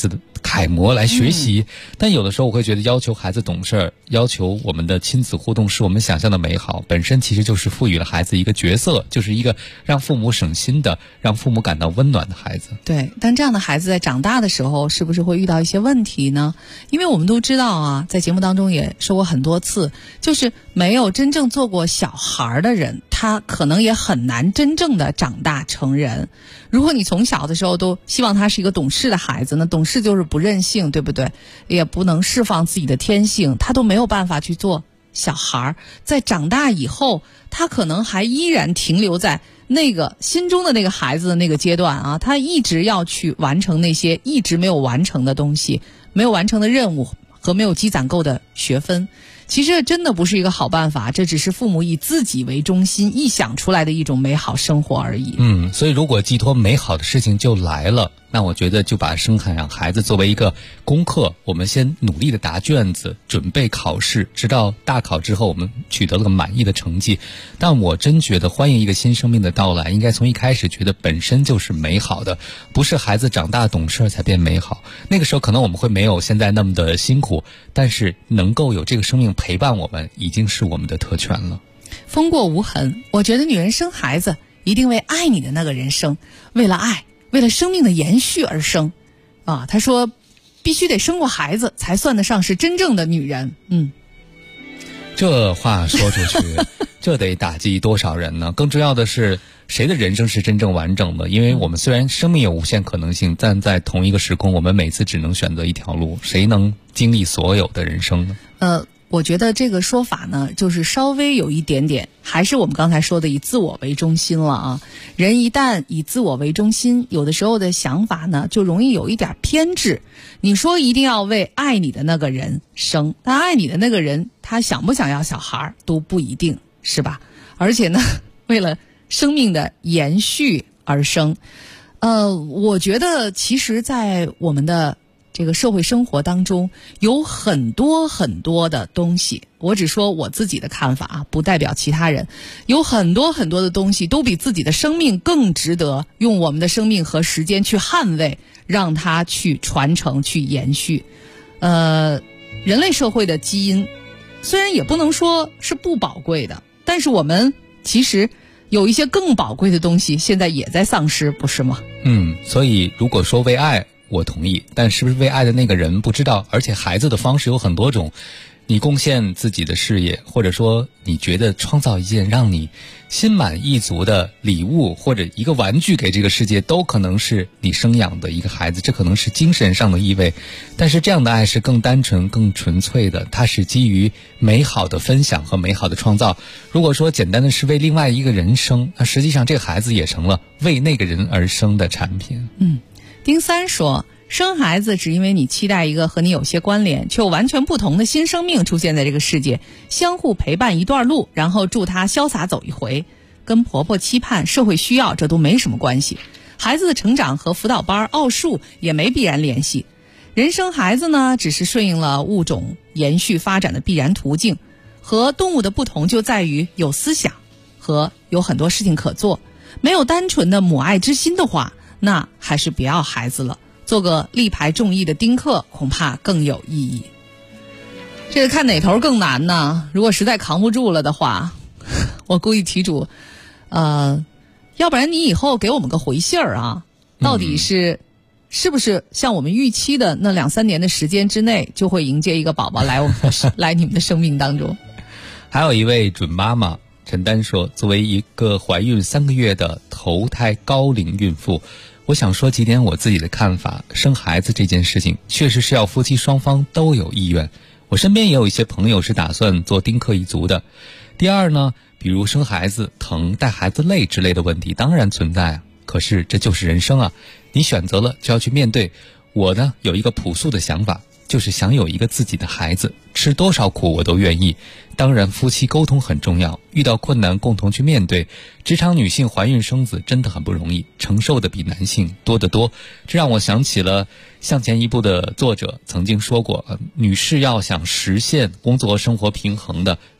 楷模来学习。但有的时候我会觉得要求孩子懂事，要求我们的亲子互动是我们想象的美好，本身其实就是赋予了孩子一个角色，就是一个让父母省心的，让父母感到温暖的孩子。 对，但这样的孩子在长大的时候是不是会遇到一些问题呢？因为我们都知道啊，在节目当中也说过很多次，就是没有真正做过小孩的人，他可能也很难真正的长大成人。如果你从小的时候都希望他是一个懂事的孩子，那懂事就是不任性，对不对？也不能释放自己的天性，他都没有办法去做小孩。在长大以后，他可能还依然停留在那个心中的那个孩子的那个阶段啊，他一直要去完成那些一直没有完成的东西，没有完成的任务和没有积攒够的学分。其实真的不是一个好办法，这只是父母以自己为中心臆想出来的一种美好生活而已。 所以如果寄托美好的事情就来了，那我觉得就把生养孩子作为一个功课，我们先努力的答卷子，准备考试，直到大考之后我们取得了个满意的成绩。但我真觉得欢迎一个新生命的到来，应该从一开始觉得本身就是美好的，不是孩子长大懂事才变美好。那个时候可能我们会没有现在那么的辛苦，但是能够有这个生命陪伴我们，已经是我们的特权了。 风过无痕，我觉得女人生孩子一定为爱你的那个人生，为了爱，为了生命的延续而生啊。她说必须得生过孩子才算得上是真正的女人。 这话说出去这得打击多少人呢？更重要的是谁的人生是真正完整的？因为我们虽然生命有无限可能性，但在同一个时空，我们每次只能选择一条路，谁能经历所有的人生呢？ 我觉得这个说法呢，就是稍微有一点点，还是我们刚才说的以自我为中心了啊。人一旦以自我为中心，有的时候的想法呢，就容易有一点偏执。你说一定要为爱你的那个人生，但爱你的那个人，他想不想要小孩都不一定，是吧？而且呢，为了生命的延续而生，我觉得其实在我们的这个社会生活当中有很多很多的东西，我只说我自己的看法啊，不代表其他人。有很多很多的东西都比自己的生命更值得用我们的生命和时间去捍卫，让它去传承去延续。人类社会的基因虽然也不能说是不宝贵的，但是我们其实有一些更宝贵的东西现在也在丧失，不是吗？ 所以如果说为爱，我同意，但是不是为爱的那个人不知道，而且孩子的方式有很多种，你贡献自己的事业，或者说你觉得创造一件让你心满意足的礼物，或者一个玩具给这个世界，都可能是你生养的一个孩子，这可能是精神上的意味。但是这样的爱是更单纯更纯粹的，它是基于美好的分享和美好的创造。如果说简单的是为另外一个人生，那实际上这个孩子也成了为那个人而生的产品。 丁三说，生孩子只因为你期待一个和你有些关联却又完全不同的新生命出现在这个世界，相互陪伴一段路，然后祝他潇洒走一回，跟婆婆期盼社会需要这都没什么关系。孩子的成长和辅导班奥数也没必然联系。人生孩子呢，只是顺应了物种延续发展的必然途径，和动物的不同就在于有思想和有很多事情可做。没有单纯的母爱之心的话，那还是别要孩子了，做个力排众议的丁克恐怕更有意义。这个看哪头更难呢？如果实在扛不住了的话，我估计题主要不然你以后给我们个回信儿啊，到底是不是像我们预期的那2-3年的时间之内就会迎接一个宝宝来我们的来你们的生命当中。 还有一位准妈妈陈丹说，作为一个怀孕3个月的头胎高龄孕妇，我想说几点我自己的看法。生孩子这件事情确实是要夫妻双方都有意愿，我身边也有一些朋友是打算做丁克一族的。第二呢，比如生孩子疼、带孩子累之类的问题当然存在啊，可是这就是人生啊，你选择了就要去面对。我呢有一个朴素的想法，就是想有一个自己的孩子，吃多少苦我都愿意。当然夫妻沟通很重要，遇到困难共同去面对。职场女性怀孕生子真的很不容易，承受的比男性多得多。这让我想起了向前一步的作者曾经说过，女士要想实现工作和生活平衡的，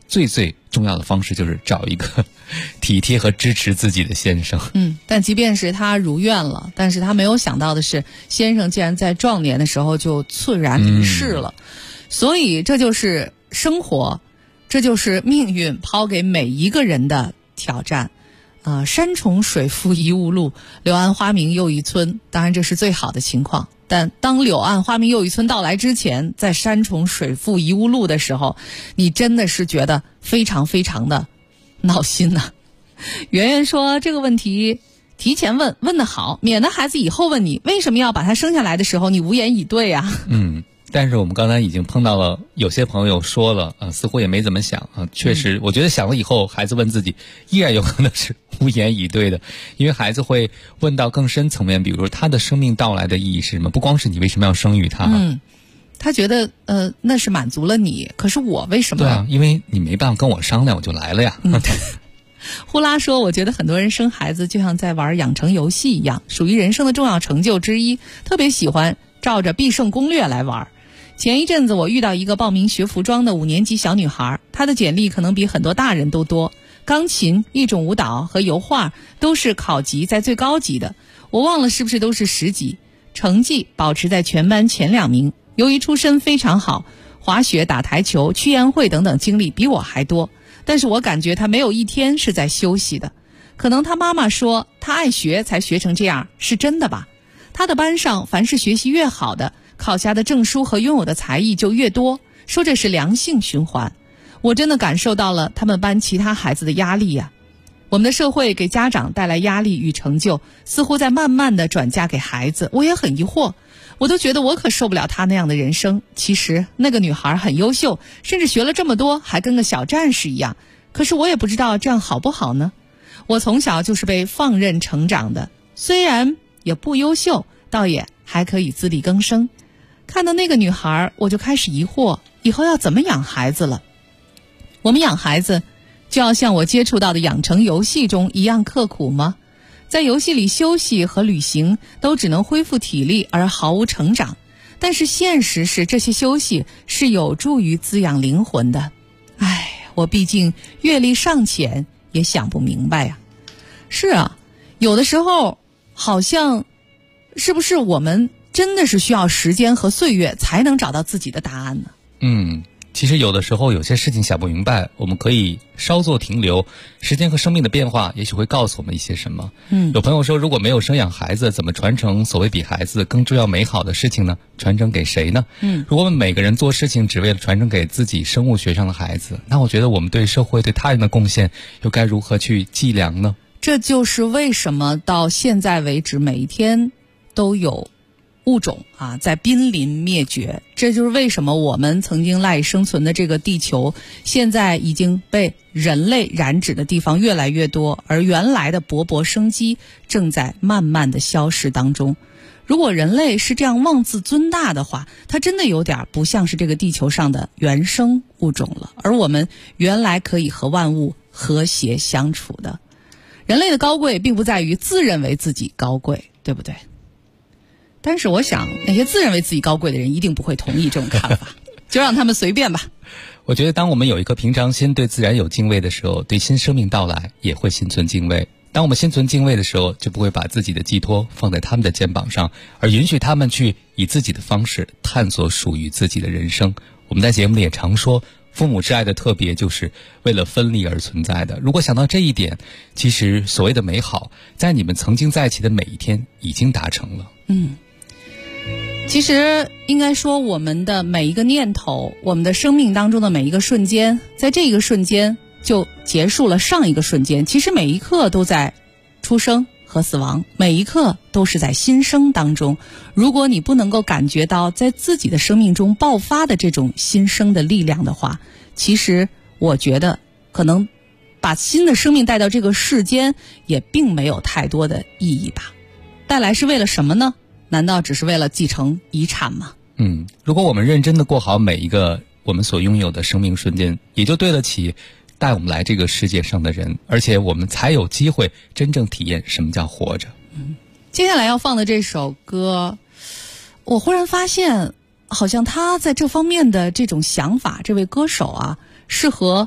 最最重要的方式就是找一个体贴和支持自己的先生。 但即便是她如愿了，但是她没有想到的是，先生竟然在壮年的时候就猝然离世了。所以这就是生活，这就是命运抛给每一个人的挑战。山重水复疑无路，柳暗花明又一村，当然这是最好的情况。但当柳暗花明又一村到来之前，在山重水复疑无路的时候，你真的是觉得非常非常的闹心呐。圆圆说这个问题提前问得好，免得孩子以后问你为什么要把他生下来的时候你无言以对啊。 但是我们刚才已经碰到了有些朋友说了似乎也没怎么想确实我觉得想了以后孩子问自己依然有可能是无言以对的，因为孩子会问到更深层面，比如说他的生命到来的意义是什么，不光是你为什么要生育他。 他觉得那是满足了你，可是我为什么？ 对啊，因为你没办法跟我商量我就来了呀。 呼啦说我觉得很多人生孩子就像在玩养成游戏一样，属于人生的重要成就之一，特别喜欢照着必胜攻略来玩。前一阵子我遇到一个报名学服装的5年级小女孩，她的简历可能比很多大人都多，钢琴、一种舞蹈和油画都是考级在最高级的，我忘了是不是都是10级，成绩保持在全班前2名。由于出身非常好，滑雪、打台球、去宴会等等经历比我还多，但是我感觉她没有一天是在休息的。可能她妈妈说她爱学才学成这样，是真的吧？她的班上凡是学习越好的，考下的证书和拥有的才艺就越多，说这是良性循环。我真的感受到了他们班其他孩子的压力呀。我们的社会给家长带来压力与成就，似乎在慢慢的转嫁给孩子。我也很疑惑，我都觉得我可受不了他那样的人生。其实那个女孩很优秀，甚至学了这么多还跟个小战士一样，可是我也不知道这样好不好呢？我从小就是被放任成长的，虽然也不优秀，倒也还可以自力更生。看到那个女孩，我就开始疑惑，以后要怎么养孩子了。我们养孩子就要像我接触到的养成游戏中一样刻苦吗？在游戏里休息和旅行都只能恢复体力而毫无成长，但是现实是这些休息是有助于滋养灵魂的。我毕竟阅历尚浅，也想不明白呀。是啊，有的时候好像是不是我们真的是需要时间和岁月才能找到自己的答案呢？ 其实有的时候有些事情想不明白，我们可以稍作停留，时间和生命的变化也许会告诉我们一些什么。有朋友说，如果没有生养孩子，怎么传承所谓比孩子更重要美好的事情呢？传承给谁呢？如果我们每个人做事情只为了传承给自己生物学上的孩子，那我觉得我们对社会对他人的贡献又该如何去计量呢？ 这就是为什么到现在为止每一天都有物种在濒临灭绝，这就是为什么我们曾经赖以生存的这个地球现在已经被人类染指的地方越来越多，而原来的勃勃生机正在慢慢的消失当中。如果人类是这样妄自尊大的话，它真的有点不像是这个地球上的原生物种了，而我们原来可以和万物和谐相处的。人类的高贵并不在于自认为自己高贵，对不对？但是我想那些自认为自己高贵的人一定不会同意这种看法，就让他们随便吧。 我觉得当我们有一颗平常心，对自然有敬畏的时候，对新生命到来也会心存敬畏。当我们心存敬畏的时候，就不会把自己的寄托放在他们的肩膀上，而允许他们去以自己的方式探索属于自己的人生。我们在节目里也常说，父母之爱的特别就是为了分离而存在的。如果想到这一点，其实所谓的美好，在你们曾经在一起的每一天已经达成了。 其实应该说，我们的每一个念头，我们的生命当中的每一个瞬间，在这一个瞬间就结束了上一个瞬间。其实每一刻都在出生和死亡，每一刻都是在新生当中。如果你不能够感觉到在自己的生命中爆发的这种新生的力量的话，其实我觉得可能把新的生命带到这个世间也并没有太多的意义吧。带来是为了什么呢？难道只是为了继承遗产吗？ 如果我们认真的过好每一个我们所拥有的生命瞬间，也就对得起带我们来这个世界上的人，而且我们才有机会真正体验什么叫活着。 接下来要放的这首歌，我忽然发现好像他在这方面的这种想法，这位歌手适合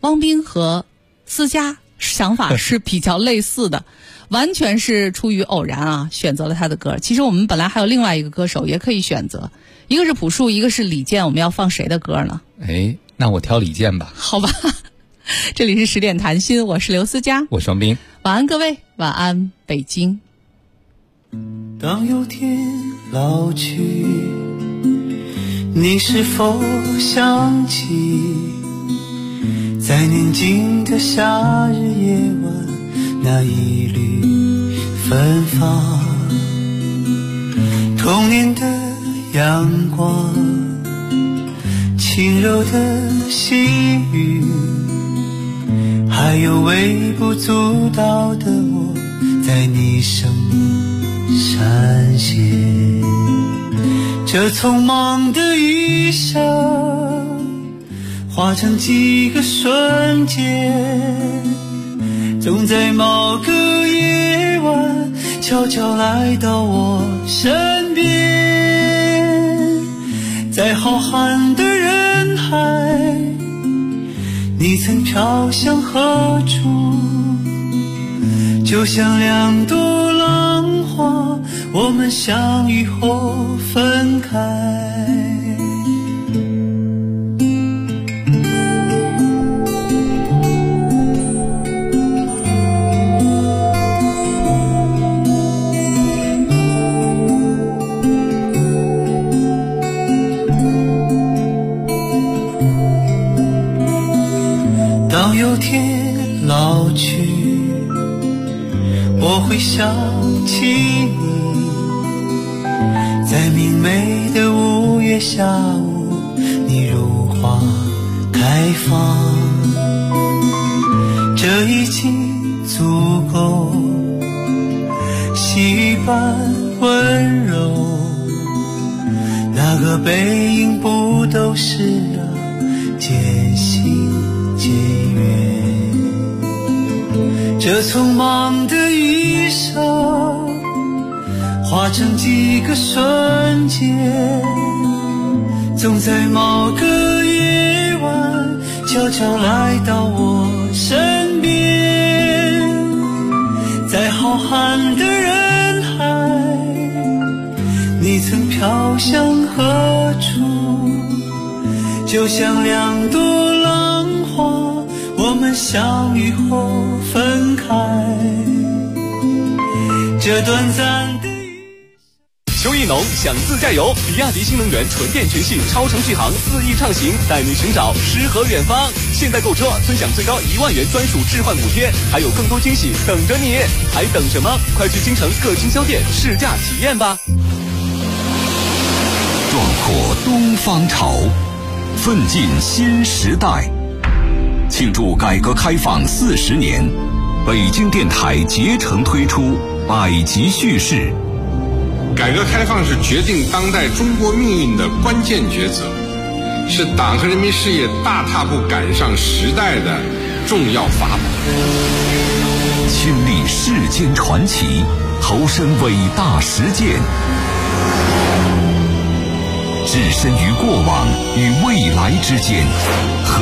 汪冰和思佳想法是比较类似的，完全是出于偶然啊，选择了他的歌。其实我们本来还有另外一个歌手也可以选择，一个是朴树，一个是李健，我们要放谁的歌呢？ 那我挑李健吧。 好吧，这里是10点谈心，我是刘思佳， 我是王冰。 晚安各位，晚安北京。 当有天老去，你是否想起在年轻的夏日夜晚，那一缕芬芳，童年的阳光，轻柔的细雨，还有微不足道的我，在你生命闪现。这匆忙的一生，化成几个瞬间，总在某个夜晚悄悄来到我身边。在浩瀚的人海，你曾飘向何处？就像两朵浪花，我们相遇后分开。当有天老去，我会想起你，在明媚的5月下午，你如花开放，这已经足够，细雨般温柔，那个背影不都是渐行渐远。这匆忙的一生，化成几个瞬间，总在某个夜晚悄悄来到我身边。在浩瀚的人海，你曾飘向何处？就像两朵浪花，我们相遇后分开。这短暂的邱意农想自驾游，比亚迪新能源纯电全系超程续航4亿畅行，带你寻找诗和远方。现在购车尊享最高1万元专属置换补贴，还有更多惊喜等着你，还等什么？快去京城各经销店试驾体验吧！ 壮阔东方潮，奋进新时代。庆祝改革开放40年，北京电台竭诚推出百集叙事。 改革开放是决定当代中国命运的关键抉择，是党和人民事业大踏步赶上时代的重要法宝。 亲历世间传奇，投身伟大实践，置身于过往与未来之间。